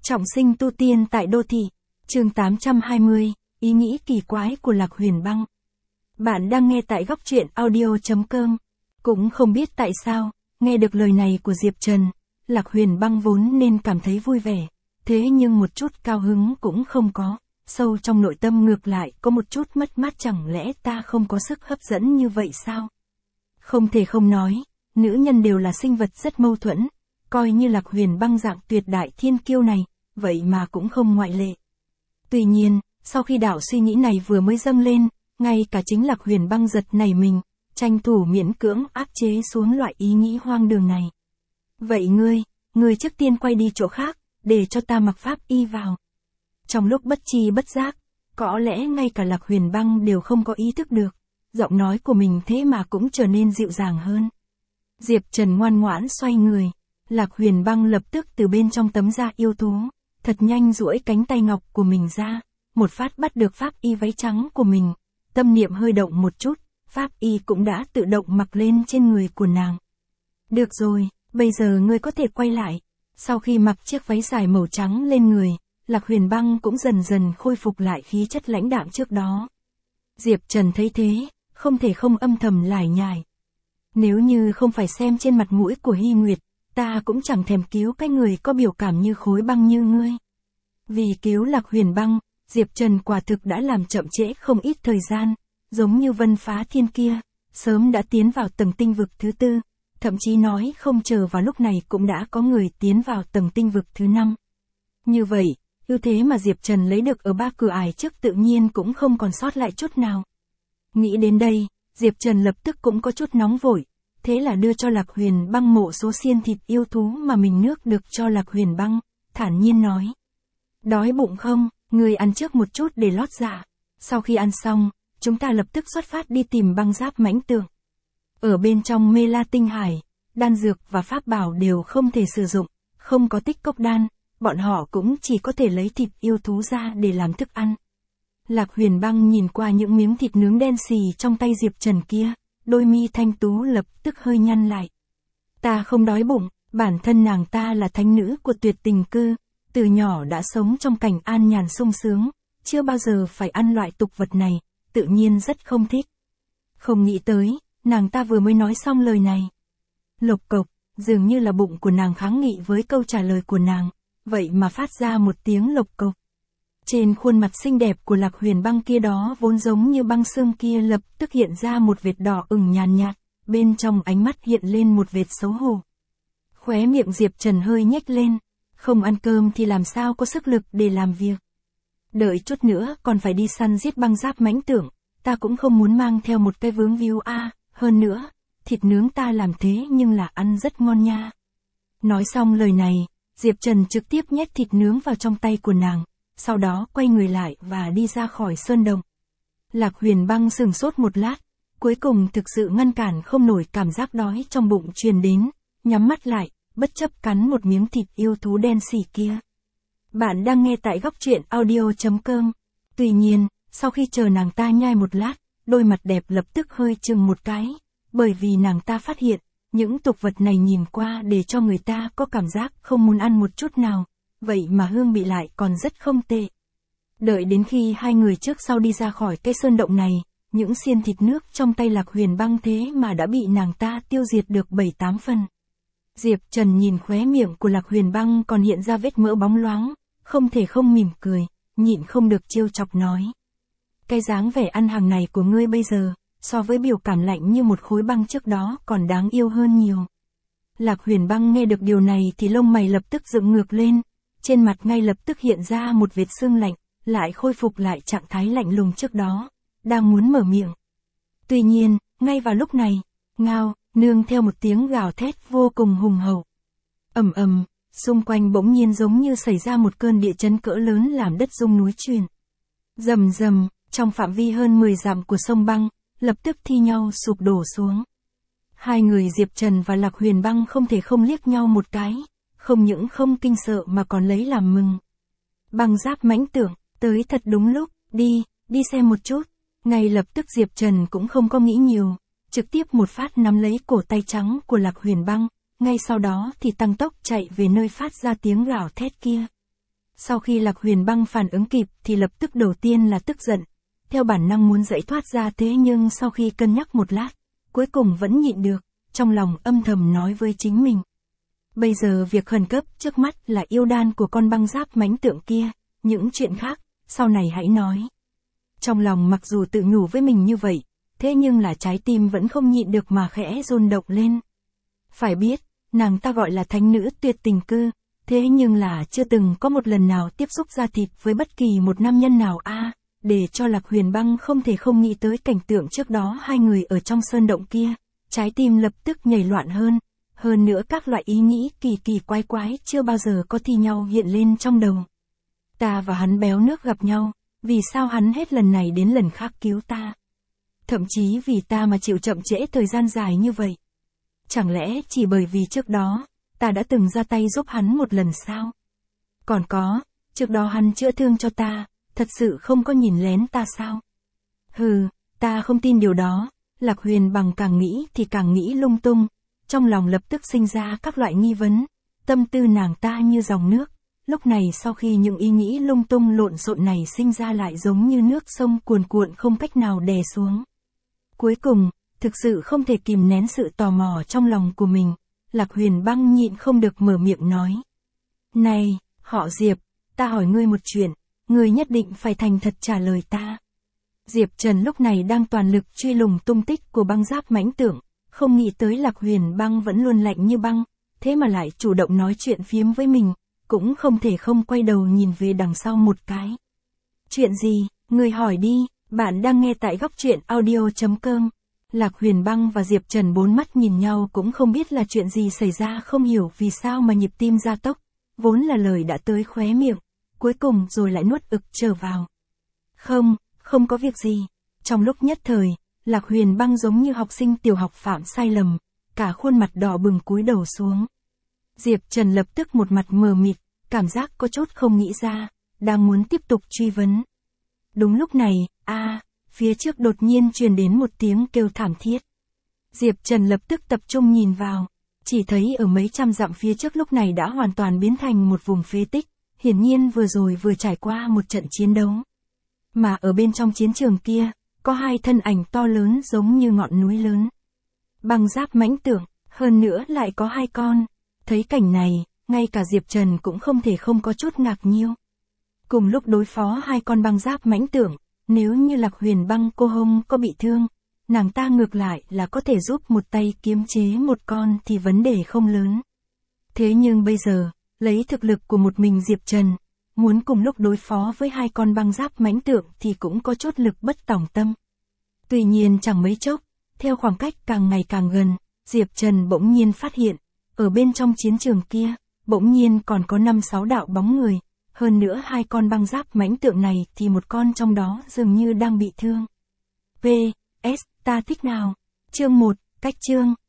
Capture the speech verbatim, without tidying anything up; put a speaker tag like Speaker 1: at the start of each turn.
Speaker 1: Trọng sinh tu tiên tại đô thị. Chương tám trăm hai mươi, ý nghĩ kỳ quái của Lạc Huyền Băng. Bạn đang nghe tại góc truyện audio chấm com. Cũng không biết tại sao, nghe được lời này của Diệp Trần, Lạc Huyền Băng vốn nên cảm thấy vui vẻ, thế nhưng một chút cao hứng cũng không có, sâu trong nội tâm ngược lại có một chút mất mát, chẳng lẽ ta không có sức hấp dẫn như vậy sao? Không thể không nói, nữ nhân đều là sinh vật rất mâu thuẫn, coi như Lạc Huyền Băng dạng tuyệt đại thiên kiêu này, vậy mà cũng không ngoại lệ. Tuy nhiên, sau khi đạo suy nghĩ này vừa mới dâng lên, ngay cả chính Lạc Huyền Băng giật nảy mình, tranh thủ miễn cưỡng áp chế xuống loại ý nghĩ hoang đường này. Vậy ngươi, ngươi trước tiên quay đi chỗ khác, để cho ta mặc pháp y vào. Trong lúc bất tri bất giác, có lẽ ngay cả Lạc Huyền Băng đều không có ý thức được, giọng nói của mình thế mà cũng trở nên dịu dàng hơn. Diệp Trần ngoan ngoãn xoay người, Lạc Huyền Băng lập tức từ bên trong tấm da yêu thú, thật nhanh duỗi cánh tay ngọc của mình ra, một phát bắt được pháp y váy trắng của mình, tâm niệm hơi động một chút, pháp y cũng đã tự động mặc lên trên người của nàng. Được rồi, bây giờ ngươi có thể quay lại. Sau khi mặc chiếc váy dài màu trắng lên người, Lạc Huyền Băng cũng dần dần khôi phục lại khí chất lãnh đạm trước đó. Diệp Trần thấy thế, không thể không âm thầm lải nhải. Nếu như không phải xem trên mặt mũi của Hy Nguyệt, ta cũng chẳng thèm cứu cái người có biểu cảm như khối băng như ngươi. Vì cứu Lạc Huyền Băng, Diệp Trần quả thực đã làm chậm trễ không ít thời gian, giống như Vân Phá Thiên kia, sớm đã tiến vào tầng tinh vực thứ tư, thậm chí nói không chờ vào lúc này cũng đã có người tiến vào tầng tinh vực thứ năm. Như vậy, ưu thế mà Diệp Trần lấy được ở ba cửa ải trước tự nhiên cũng không còn sót lại chút nào. Nghĩ đến đây, Diệp Trần lập tức cũng có chút nóng vội, thế là đưa cho Lạc Huyền Băng mộ số xiên thịt yêu thú mà mình nước được cho Lạc Huyền Băng, thản nhiên nói. Đói bụng không, ngươi ăn trước một chút để lót dạ. Sau khi ăn xong, chúng ta lập tức xuất phát đi tìm băng giáp mãnh tượng. Ở bên trong Mê La Tinh Hải, đan dược và pháp bảo đều không thể sử dụng, không có tích cốc đan, bọn họ cũng chỉ có thể lấy thịt yêu thú ra để làm thức ăn. Lạc Huyền Băng nhìn qua những miếng thịt nướng đen xì trong tay Diệp Trần kia, đôi mi thanh tú lập tức hơi nhăn lại. Ta không đói bụng, bản thân nàng ta là thánh nữ của tuyệt tình cư, từ nhỏ đã sống trong cảnh an nhàn sung sướng, chưa bao giờ phải ăn loại tục vật này, tự nhiên rất không thích. Không nghĩ tới, nàng ta vừa mới nói xong lời này. Lộc cộc, dường như là bụng của nàng kháng nghị với câu trả lời của nàng, vậy mà phát ra một tiếng lộc cộc. Trên khuôn mặt xinh đẹp của Lạc Huyền Băng kia đó vốn giống như băng xương kia lập tức hiện ra một vệt đỏ ửng nhàn nhạt, bên trong ánh mắt hiện lên một vệt xấu hổ. Khóe miệng Diệp Trần hơi nhếch lên, không ăn cơm thì làm sao có sức lực để làm việc. Đợi chút nữa còn phải đi săn giết băng giáp mãnh tượng, ta cũng không muốn mang theo một cái vướng víu a, hơn nữa, thịt nướng ta làm thế nhưng là ăn rất ngon nha. Nói xong lời này, Diệp Trần trực tiếp nhét thịt nướng vào trong tay của nàng, sau đó quay người lại và đi ra khỏi sơn động. Lạc Huyền Băng sừng sốt một lát, cuối cùng thực sự ngăn cản không nổi cảm giác đói trong bụng truyền đến, nhắm mắt lại, bất chấp cắn một miếng thịt yêu thú đen xỉ kia. Bạn đang nghe tại góc truyện audio chấm com. Tuy nhiên, sau khi chờ nàng ta nhai một lát, đôi mặt đẹp lập tức hơi chừng một cái, bởi vì nàng ta phát hiện, những tục vật này nhìn qua để cho người ta có cảm giác không muốn ăn một chút nào, vậy mà hương vị lại còn rất không tệ. Đợi đến khi hai người trước sau đi ra khỏi cái sơn động này, những xiên thịt nước trong tay Lạc Huyền Băng thế mà đã bị nàng ta tiêu diệt được bảy tám phần. Diệp Trần nhìn khóe miệng của Lạc Huyền Băng còn hiện ra vết mỡ bóng loáng, không thể không mỉm cười, nhịn không được trêu chọc nói. Cái dáng vẻ ăn hàng này của ngươi bây giờ, so với biểu cảm lạnh như một khối băng trước đó còn đáng yêu hơn nhiều. Lạc Huyền Băng nghe được điều này thì lông mày lập tức dựng ngược lên, trên mặt ngay lập tức hiện ra một vệt sương lạnh, lại khôi phục lại trạng thái lạnh lùng trước đó, đang muốn mở miệng. Tuy nhiên, ngay vào lúc này, ngao, nương theo một tiếng gào thét vô cùng hùng hậu. Ầm ầm, xung quanh bỗng nhiên giống như xảy ra một cơn địa chấn cỡ lớn làm đất rung núi chuyển. Rầm rầm, trong phạm vi hơn mười dặm của sông băng, lập tức thi nhau sụp đổ xuống. Hai người Diệp Trần và Lạc Huyền Băng không thể không liếc nhau một cái, không những không kinh sợ mà còn lấy làm mừng. Băng giáp mãnh tượng, tới thật đúng lúc, đi, đi xem một chút. Ngay lập tức Diệp Trần cũng không có nghĩ nhiều, trực tiếp một phát nắm lấy cổ tay trắng của Lạc Huyền Băng, ngay sau đó thì tăng tốc chạy về nơi phát ra tiếng gào thét kia. Sau khi Lạc Huyền Băng phản ứng kịp thì lập tức đầu tiên là tức giận, theo bản năng muốn dãy thoát ra, thế nhưng sau khi cân nhắc một lát, cuối cùng vẫn nhịn được, trong lòng âm thầm nói với chính mình. Bây giờ việc khẩn cấp trước mắt là yêu đan của con băng giáp mãnh tượng kia, những chuyện khác, sau này hãy nói. Trong lòng mặc dù tự nhủ với mình như vậy, thế nhưng là trái tim vẫn không nhịn được mà khẽ run động lên. Phải biết, nàng ta gọi là thánh nữ tuyệt tình cư, thế nhưng là chưa từng có một lần nào tiếp xúc da thịt với bất kỳ một nam nhân nào a, à, để cho Lạc Huyền Băng không thể không nghĩ tới cảnh tượng trước đó hai người ở trong sơn động kia, trái tim lập tức nhảy loạn hơn, hơn nữa các loại ý nghĩ kỳ kỳ quái quái chưa bao giờ có thi nhau hiện lên trong đầu. Ta và hắn béo nước gặp nhau, vì sao hắn hết lần này đến lần khác cứu ta? Thậm chí vì ta mà chịu chậm trễ thời gian dài như vậy. Chẳng lẽ chỉ bởi vì trước đó, ta đã từng ra tay giúp hắn một lần sao? Còn có, trước đó hắn chữa thương cho ta, thật sự không có nhìn lén ta sao? Hừ, ta không tin điều đó. Lạc Huyền Băng càng nghĩ thì càng nghĩ lung tung, trong lòng lập tức sinh ra các loại nghi vấn, tâm tư nàng ta như dòng nước, lúc này sau khi những ý nghĩ lung tung lộn xộn này sinh ra lại giống như nước sông cuồn cuộn không cách nào đè xuống. Cuối cùng, thực sự không thể kìm nén sự tò mò trong lòng của mình, Lạc Huyền Băng nhịn không được mở miệng nói. Này, họ Diệp, ta hỏi ngươi một chuyện, ngươi nhất định phải thành thật trả lời ta. Diệp Trần lúc này đang toàn lực truy lùng tung tích của băng giáp mãnh tượng, không nghĩ tới Lạc Huyền Băng vẫn luôn lạnh như băng, thế mà lại chủ động nói chuyện phiếm với mình, cũng không thể không quay đầu nhìn về đằng sau một cái. Chuyện gì, ngươi hỏi đi, bạn đang nghe tại góc truyện audio chấm com. Lạc Huyền Băng và Diệp Trần bốn mắt nhìn nhau cũng không biết là chuyện gì xảy ra, không hiểu vì sao mà nhịp tim gia tốc, vốn là lời đã tới khóe miệng, cuối cùng rồi lại nuốt ực trở vào. Không, không có việc gì. Trong lúc nhất thời, Lạc Huyền Băng giống như học sinh tiểu học phạm sai lầm, cả khuôn mặt đỏ bừng cúi đầu xuống. Diệp Trần lập tức một mặt mờ mịt, cảm giác có chút không nghĩ ra, đang muốn tiếp tục truy vấn. Đúng lúc này, a, à, phía trước đột nhiên truyền đến một tiếng kêu thảm thiết. Diệp Trần lập tức tập trung nhìn vào, chỉ thấy ở mấy trăm dặm phía trước lúc này đã hoàn toàn biến thành một vùng phế tích, hiển nhiên vừa rồi vừa trải qua một trận chiến đấu. Mà ở bên trong chiến trường kia, có hai thân ảnh to lớn giống như ngọn núi lớn. Băng giáp mãnh tượng, hơn nữa lại có hai con. Thấy cảnh này, ngay cả Diệp Trần cũng không thể không có chút ngạc nhiêu. Cùng lúc đối phó hai con băng giáp mãnh tượng, nếu như Lạc Huyền Băng cô hông có bị thương, nàng ta ngược lại là có thể giúp một tay kiếm chế một con thì vấn đề không lớn. Thế nhưng bây giờ, lấy thực lực của một mình Diệp Trần, muốn cùng lúc đối phó với hai con băng giáp mãnh tượng thì cũng có chút lực bất tòng tâm. Tuy nhiên chẳng mấy chốc, theo khoảng cách càng ngày càng gần, Diệp Trần bỗng nhiên phát hiện, ở bên trong chiến trường kia, bỗng nhiên còn có năm sáu đạo bóng người, hơn nữa hai con băng giáp mãnh tượng này thì một con trong đó dường như đang bị thương. pê ét, ta thích nào? Chương một, cách chương.